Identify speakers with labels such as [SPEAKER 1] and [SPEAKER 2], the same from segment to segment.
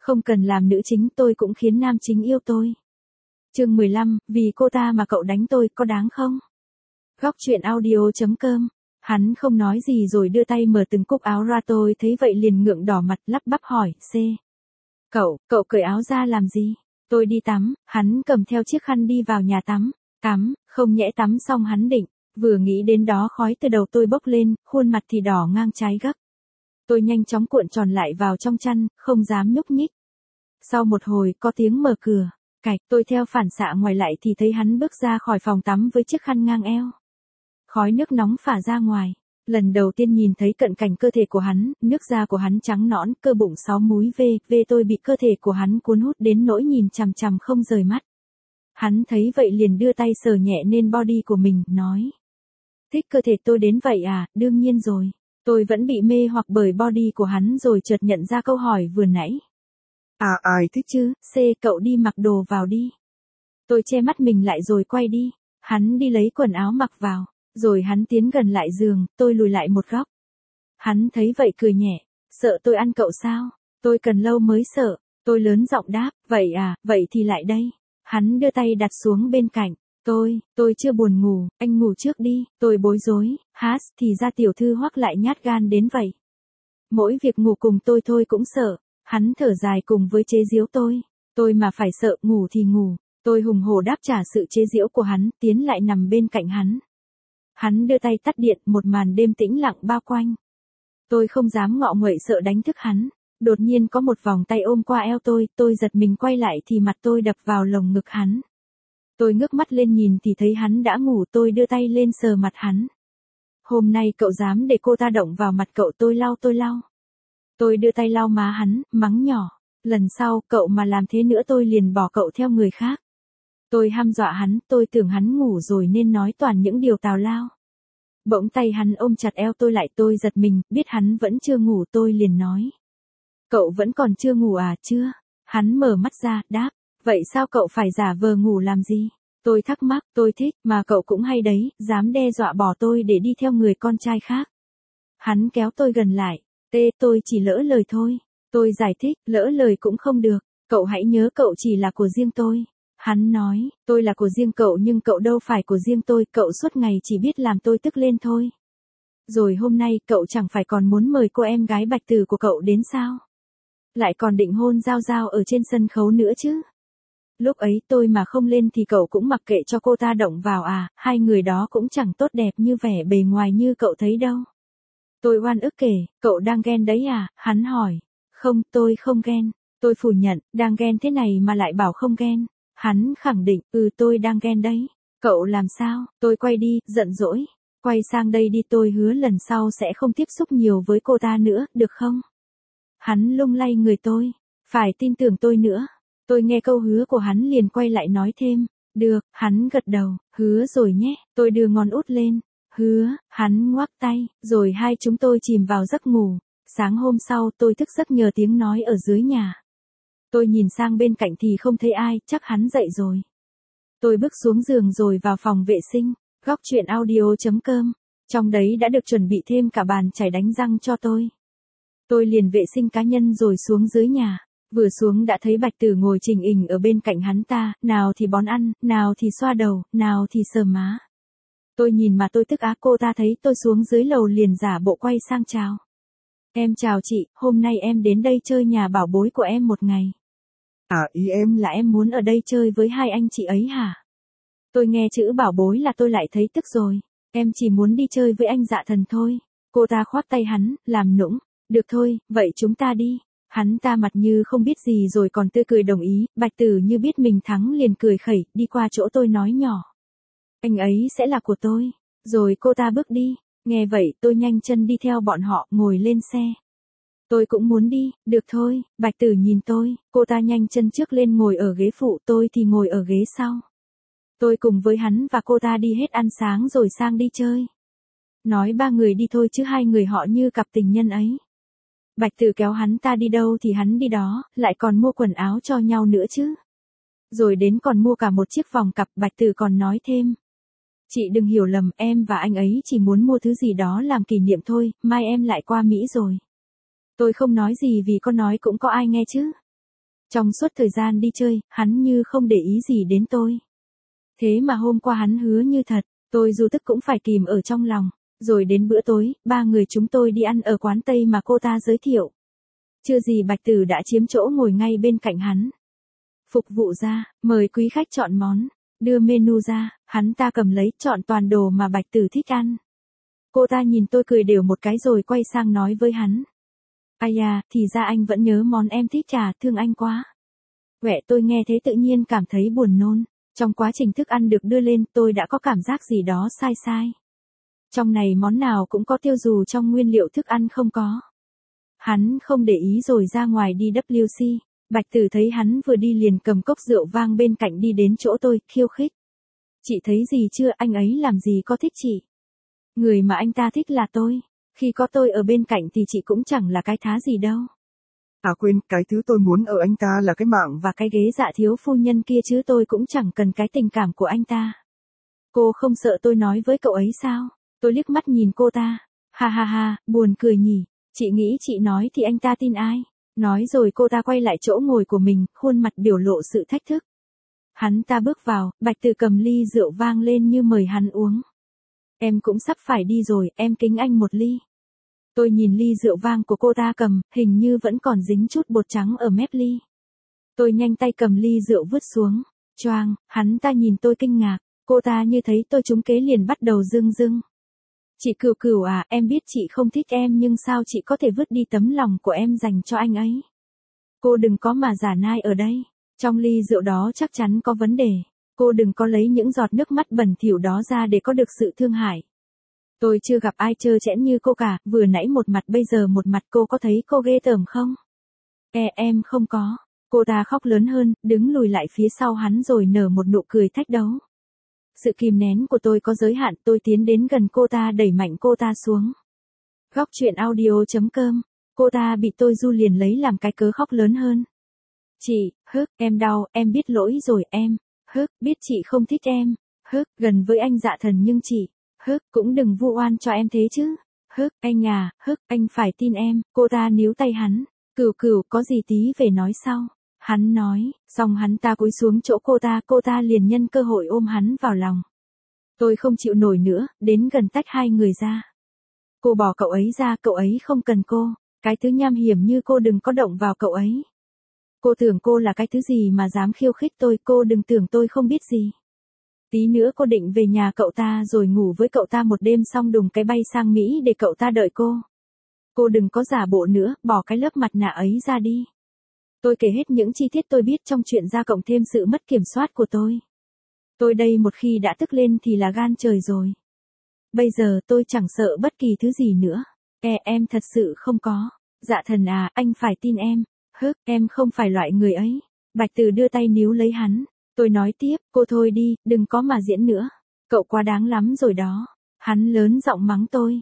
[SPEAKER 1] Không cần làm nữ chính tôi cũng khiến nam chính yêu tôi. Chương 15, vì cô ta mà cậu đánh tôi có đáng không? Góc truyện audio.com. Hắn không nói gì rồi đưa tay mở từng cúc áo ra, tôi thấy vậy liền ngượng đỏ mặt lắp bắp hỏi, Cậu cởi áo ra làm gì? Tôi đi tắm, hắn cầm theo chiếc khăn đi vào nhà tắm, không nhẽ tắm xong hắn định, vừa nghĩ đến đó khói từ đầu tôi bốc lên, khuôn mặt thì đỏ ngang trái gấc. Tôi nhanh chóng cuộn tròn lại vào trong chăn, không dám nhúc nhích. Sau một hồi có tiếng mở cửa, tôi theo phản xạ ngoài lại thì thấy hắn bước ra khỏi phòng tắm với chiếc khăn ngang eo. Khói nước nóng phả ra ngoài. Lần đầu tiên nhìn thấy cận cảnh cơ thể của hắn, nước da của hắn trắng nõn, cơ bụng 6 múi tôi bị cơ thể của hắn cuốn hút đến nỗi nhìn chằm chằm không rời mắt. Hắn thấy vậy liền đưa tay sờ nhẹ lên body của mình, nói. Thích cơ thể tôi đến vậy à? Đương nhiên rồi. Tôi vẫn bị mê hoặc bởi body của hắn rồi chợt nhận ra câu hỏi vừa nãy. Ai thích chứ? Cậu đi mặc đồ vào đi. Tôi che mắt mình lại rồi quay đi. Hắn đi lấy quần áo mặc vào. Rồi hắn tiến gần lại giường, tôi lùi lại một góc. Hắn thấy vậy cười nhẹ, sợ tôi ăn cậu sao? Tôi cần lâu mới sợ. Tôi lớn giọng đáp, vậy à, vậy thì lại đây. Hắn đưa tay đặt xuống bên cạnh. Tôi chưa buồn ngủ, anh ngủ trước đi. Tôi bối rối, thì ra tiểu thư Hoắc lại nhát gan đến vậy. Mỗi việc ngủ cùng tôi thôi cũng sợ. Hắn thở dài cùng với chế giễu tôi. Tôi mà phải sợ, ngủ thì ngủ. Tôi hùng hổ đáp trả sự chế giễu của hắn, tiến lại nằm bên cạnh hắn. Hắn đưa tay tắt điện, một màn đêm tĩnh lặng bao quanh. Tôi không dám ngọ nguậy sợ đánh thức hắn. Đột nhiên có một vòng tay ôm qua eo tôi giật mình quay lại thì mặt tôi đập vào lồng ngực hắn. Tôi ngước mắt lên nhìn thì thấy hắn đã ngủ, tôi đưa tay lên sờ mặt hắn. Hôm nay cậu dám để cô ta động vào mặt cậu, tôi lau. Tôi đưa tay lau má hắn, mắng nhỏ. Lần sau cậu mà làm thế nữa tôi liền bỏ cậu theo người khác. Tôi hăm dọa hắn, tôi tưởng hắn ngủ rồi nên nói toàn những điều tào lao. Bỗng tay hắn ôm chặt eo tôi lại, tôi giật mình, biết hắn vẫn chưa ngủ, tôi liền nói. Cậu vẫn còn chưa ngủ à? Chưa. Hắn mở mắt ra, đáp. Vậy sao cậu phải giả vờ ngủ làm gì? Tôi thắc mắc, tôi thích, mà cậu cũng hay đấy, dám đe dọa bỏ tôi để đi theo người con trai khác. Hắn kéo tôi gần lại. Tôi chỉ lỡ lời thôi. Tôi giải thích, lỡ lời cũng không được. Cậu hãy nhớ cậu chỉ là của riêng tôi. Hắn nói, tôi là của riêng cậu nhưng cậu đâu phải của riêng tôi, cậu suốt ngày chỉ biết làm tôi tức lên thôi. Rồi hôm nay cậu chẳng phải còn muốn mời cô em gái Bạch Tử của cậu đến sao? Lại còn định hôn Giao Giao ở trên sân khấu nữa chứ? Lúc ấy tôi mà không lên thì cậu cũng mặc kệ cho cô ta động vào à, hai người đó cũng chẳng tốt đẹp như vẻ bề ngoài như cậu thấy đâu. Tôi oan ức kể, cậu đang ghen đấy à? Hắn hỏi. Không, tôi không ghen. Tôi phủ nhận, đang ghen thế này mà lại bảo không ghen. Hắn khẳng định, tôi đang ghen đấy. Cậu làm sao? Tôi quay đi, giận dỗi. Quay sang đây đi, tôi hứa lần sau sẽ không tiếp xúc nhiều với cô ta nữa, được không? Hắn lung lay người tôi. Phải tin tưởng tôi nữa. Tôi nghe câu hứa của hắn liền quay lại nói thêm. Được, hắn gật đầu, hứa rồi nhé. Tôi đưa ngón út lên. Hứa, hắn ngoắc tay, rồi hai chúng tôi chìm vào giấc ngủ. Sáng hôm sau tôi thức giấc nhờ tiếng nói ở dưới nhà. Tôi nhìn sang bên cạnh thì không thấy ai, chắc hắn dậy rồi. Tôi bước xuống giường rồi vào phòng vệ sinh, góc truyện audio.com. Trong đấy đã được chuẩn bị thêm cả bàn chải đánh răng cho tôi. Tôi liền vệ sinh cá nhân rồi xuống dưới nhà. Vừa xuống đã thấy Bạch Tử ngồi chình ình ở bên cạnh hắn ta, nào thì bón ăn, nào thì xoa đầu, nào thì sờ má. Tôi nhìn mà tôi tức á, cô ta thấy tôi xuống dưới lầu liền giả bộ quay sang chào. Em chào chị, hôm nay em đến đây chơi nhà bảo bối của em một ngày. Ý em là em muốn ở đây chơi với hai anh chị ấy hả? Tôi nghe chữ bảo bối là tôi lại thấy tức rồi. Em chỉ muốn đi chơi với anh Dạ Thần thôi. Cô ta khoát tay hắn, làm nũng. Được thôi, vậy chúng ta đi. Hắn ta mặt như không biết gì rồi còn tươi cười đồng ý. Bạch Tử như biết mình thắng liền cười khẩy, đi qua chỗ tôi nói nhỏ. Anh ấy sẽ là của tôi. Rồi cô ta bước đi. Nghe vậy tôi nhanh chân đi theo bọn họ, ngồi lên xe. Tôi cũng muốn đi, được thôi. Bạch Tử nhìn tôi, cô ta nhanh chân trước lên ngồi ở ghế phụ, tôi thì ngồi ở ghế sau. Tôi cùng với hắn và cô ta đi hết ăn sáng rồi sang đi chơi. Nói ba người đi thôi chứ hai người họ như cặp tình nhân ấy. Bạch Tử kéo hắn ta đi đâu thì hắn đi đó, lại còn mua quần áo cho nhau nữa chứ. Rồi đến còn mua cả một chiếc vòng cặp. Bạch Tử còn nói thêm. Chị đừng hiểu lầm, em và anh ấy chỉ muốn mua thứ gì đó làm kỷ niệm thôi, mai em lại qua Mỹ rồi. Tôi không nói gì vì có nói cũng có ai nghe chứ. Trong suốt thời gian đi chơi, hắn như không để ý gì đến tôi. Thế mà hôm qua hắn hứa như thật, tôi dù tức cũng phải kìm ở trong lòng. Rồi đến bữa tối, ba người chúng tôi đi ăn ở quán Tây mà cô ta giới thiệu. Chưa gì Bạch Tử đã chiếm chỗ ngồi ngay bên cạnh hắn. Phục vụ ra, mời quý khách chọn món, đưa menu ra, hắn ta cầm lấy chọn toàn đồ mà Bạch Tử thích ăn. Cô ta nhìn tôi cười đều một cái rồi quay sang nói với hắn. Ai à, thì ra anh vẫn nhớ món em thích à, thương anh quá. Quẹ tôi nghe thế tự nhiên cảm thấy buồn nôn. Trong quá trình thức ăn được đưa lên tôi đã có cảm giác gì đó sai sai. Trong này món nào cũng có tiêu dù trong nguyên liệu thức ăn không có. Hắn không để ý rồi ra ngoài đi WC. Bạch Tử thấy hắn vừa đi liền cầm cốc rượu vang bên cạnh đi đến chỗ tôi, khiêu khích. Chị thấy gì chưa, anh ấy làm gì có thích chị. Người mà anh ta thích là tôi. Khi có tôi ở bên cạnh thì chị cũng chẳng là cái thá gì đâu.
[SPEAKER 2] À quên, cái thứ tôi muốn ở anh ta là cái mạng
[SPEAKER 1] và cái ghế dạ thiếu phu nhân kia chứ tôi cũng chẳng cần cái tình cảm của anh ta. Cô không sợ tôi nói với cậu ấy sao? Tôi liếc mắt nhìn cô ta. Ha ha ha, buồn cười nhỉ. Chị nghĩ chị nói thì anh ta tin ai? Nói rồi cô ta quay lại chỗ ngồi của mình, khuôn mặt biểu lộ sự thách thức. Hắn ta bước vào, Bạch Tử cầm ly rượu vang lên như mời hắn uống. Em cũng sắp phải đi rồi, em kính anh một ly. Tôi nhìn ly rượu vang của cô ta cầm, hình như vẫn còn dính chút bột trắng ở mép ly. Tôi nhanh tay cầm ly rượu vứt xuống. Choang, hắn ta nhìn tôi kinh ngạc, cô ta như thấy tôi trúng kế liền bắt đầu rưng rưng. Chị Cửu Cửu à, em biết chị không thích em nhưng sao chị có thể vứt đi tấm lòng của em dành cho anh ấy. Cô đừng có mà giả nai ở đây, trong ly rượu đó chắc chắn có vấn đề. Cô đừng có lấy những giọt nước mắt bẩn thỉu đó ra để có được sự thương hại. Tôi chưa gặp ai trơ trẽn như cô cả, vừa nãy một mặt bây giờ một mặt, cô có thấy cô ghê tởm không? Em không có. Cô ta khóc lớn hơn, đứng lùi lại phía sau hắn rồi nở một nụ cười thách đấu. Sự kìm nén của tôi có giới hạn, tôi tiến đến gần cô ta đẩy mạnh cô ta xuống. Góc truyện audio.com, cô ta bị tôi du liền lấy làm cái cớ khóc lớn hơn. Chị, em đau, em biết lỗi rồi em, biết chị không thích em, gần với anh dạ thần nhưng chị, cũng đừng vu oan cho em thế chứ, anh à, anh phải tin em, cô ta níu tay hắn, Cửu Cửu có gì tí về nói sau. Hắn nói, xong hắn ta cúi xuống chỗ cô ta liền nhân cơ hội ôm hắn vào lòng. Tôi không chịu nổi nữa, đến gần tách hai người ra. Cô bỏ cậu ấy ra, cậu ấy không cần cô, cái thứ nham hiểm như cô đừng có động vào cậu ấy. Cô tưởng cô là cái thứ gì mà dám khiêu khích tôi, cô đừng tưởng tôi không biết gì. Tí nữa cô định về nhà cậu ta rồi ngủ với cậu ta một đêm xong đùng cái bay sang Mỹ để cậu ta đợi cô. Cô đừng có giả bộ nữa, bỏ cái lớp mặt nạ ấy ra đi. Tôi kể hết những chi tiết tôi biết trong chuyện ra cộng thêm sự mất kiểm soát của tôi. Tôi đây một khi đã tức lên thì là gan trời rồi. Bây giờ tôi chẳng sợ bất kỳ thứ gì nữa. Em thật sự không có. Dạ thần à, anh phải tin em. Em không phải loại người ấy. Bạch Tử đưa tay níu lấy hắn. Tôi nói tiếp, cô thôi đi, đừng có mà diễn nữa. Cậu quá đáng lắm rồi đó. Hắn lớn giọng mắng tôi.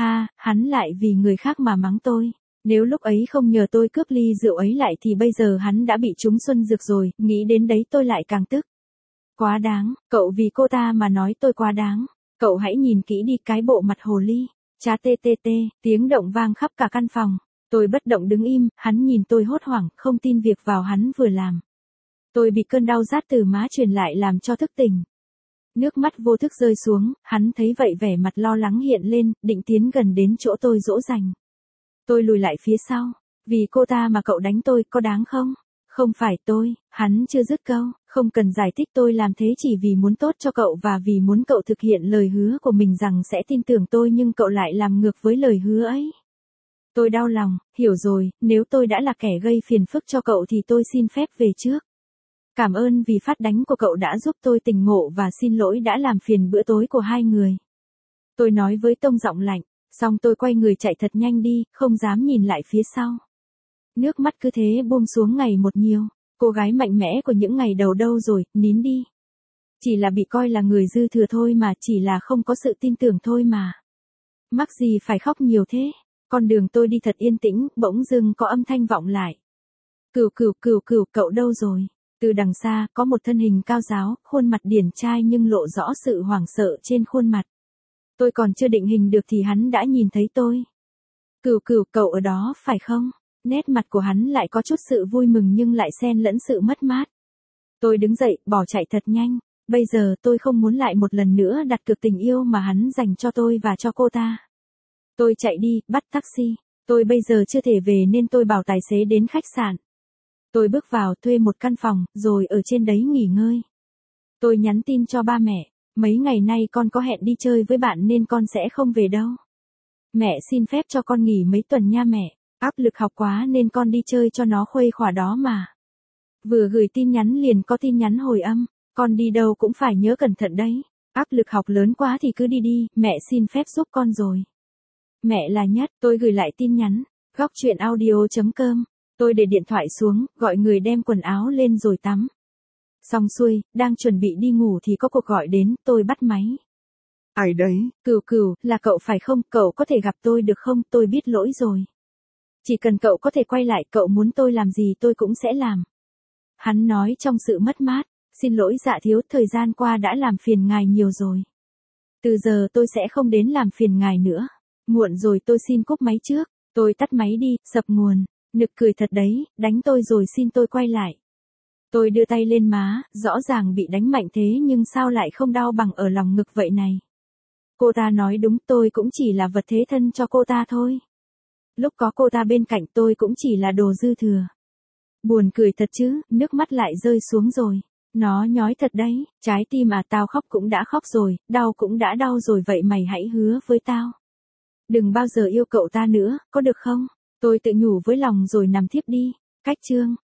[SPEAKER 1] Hắn lại vì người khác mà mắng tôi. Nếu lúc ấy không nhờ tôi cướp ly rượu ấy lại thì bây giờ hắn đã bị trúng xuân dược rồi, nghĩ đến đấy tôi lại càng tức. Quá đáng, cậu vì cô ta mà nói tôi quá đáng. Cậu hãy nhìn kỹ đi cái bộ mặt hồ ly. Chá tê tê tê, tiếng động vang khắp cả căn phòng. Tôi bất động đứng im, hắn nhìn tôi hốt hoảng, không tin việc vào hắn vừa làm. Tôi bị cơn đau rát từ má truyền lại làm cho thức tỉnh. Nước mắt vô thức rơi xuống, hắn thấy vậy vẻ mặt lo lắng hiện lên, định tiến gần đến chỗ tôi dỗ dành. Tôi lùi lại phía sau. Vì cô ta mà cậu đánh tôi, có đáng không? Không phải tôi, hắn chưa dứt câu, không cần giải thích tôi làm thế chỉ vì muốn tốt cho cậu và vì muốn cậu thực hiện lời hứa của mình rằng sẽ tin tưởng tôi nhưng cậu lại làm ngược với lời hứa ấy. Tôi đau lòng, hiểu rồi, nếu tôi đã là kẻ gây phiền phức cho cậu thì tôi xin phép về trước. Cảm ơn vì phát đánh của cậu đã giúp tôi tỉnh ngộ và xin lỗi đã làm phiền bữa tối của hai người. Tôi nói với tông giọng lạnh, xong tôi quay người chạy thật nhanh đi, không dám nhìn lại phía sau. Nước mắt cứ thế buông xuống ngày một nhiều, cô gái mạnh mẽ của những ngày đầu đâu rồi, nín đi. Chỉ là bị coi là người dư thừa thôi mà, chỉ là không có sự tin tưởng thôi mà. Mắc gì phải khóc nhiều thế, con đường tôi đi thật yên tĩnh, bỗng dưng có âm thanh vọng lại. Cửu Cửu Cửu Cửu, cậu đâu rồi? Từ đằng xa, có một thân hình cao ráo, khuôn mặt điển trai nhưng lộ rõ sự hoảng sợ trên khuôn mặt. Tôi còn chưa định hình được thì hắn đã nhìn thấy tôi. Cửu Cửu, cậu ở đó phải không? Nét mặt của hắn lại có chút sự vui mừng nhưng lại xen lẫn sự mất mát. Tôi đứng dậy, bỏ chạy thật nhanh. Bây giờ tôi không muốn lại một lần nữa đặt cược tình yêu mà hắn dành cho tôi và cho cô ta. Tôi chạy đi, bắt taxi. Tôi bây giờ chưa thể về nên tôi bảo tài xế đến khách sạn. Tôi bước vào thuê một căn phòng, rồi ở trên đấy nghỉ ngơi. Tôi nhắn tin cho ba mẹ, mấy ngày nay con có hẹn đi chơi với bạn nên con sẽ không về đâu. Mẹ xin phép cho con nghỉ mấy tuần nha mẹ, áp lực học quá nên con đi chơi cho nó khuây khỏa đó mà. Vừa gửi tin nhắn liền có tin nhắn hồi âm, con đi đâu cũng phải nhớ cẩn thận đấy, áp lực học lớn quá thì cứ đi đi, mẹ xin phép giúp con rồi. Mẹ là nhất, tôi gửi lại tin nhắn, góc chuyện audio.com. Tôi để điện thoại xuống, gọi người đem quần áo lên rồi tắm. Xong xuôi, đang chuẩn bị đi ngủ thì có cuộc gọi đến, tôi bắt máy.
[SPEAKER 2] Ai đấy?
[SPEAKER 1] Cửu, là cậu phải không? Cậu có thể gặp tôi được không? Tôi biết lỗi rồi. Chỉ cần cậu có thể quay lại, cậu muốn tôi làm gì tôi cũng sẽ làm. Hắn nói trong sự mất mát, xin lỗi dạ thiếu, thời gian qua đã làm phiền ngài nhiều rồi. Từ giờ tôi sẽ không đến làm phiền ngài nữa. Muộn rồi, tôi xin cúp máy trước. Tôi tắt máy đi, sập nguồn. Nực cười thật đấy, đánh tôi rồi xin tôi quay lại. Tôi đưa tay lên má, rõ ràng bị đánh mạnh thế nhưng sao lại không đau bằng ở lòng ngực vậy này. Cô ta nói đúng, tôi cũng chỉ là vật thế thân cho cô ta thôi. Lúc có cô ta bên cạnh tôi cũng chỉ là đồ dư thừa. Buồn cười thật chứ, nước mắt lại rơi xuống rồi. Nó nhói thật đấy, trái tim à, tao khóc cũng đã khóc rồi, đau cũng đã đau rồi, vậy mày hãy hứa với tao. Đừng bao giờ yêu cậu ta nữa, có được không? Tôi tự nhủ với lòng rồi nằm thiếp đi. Cách chương.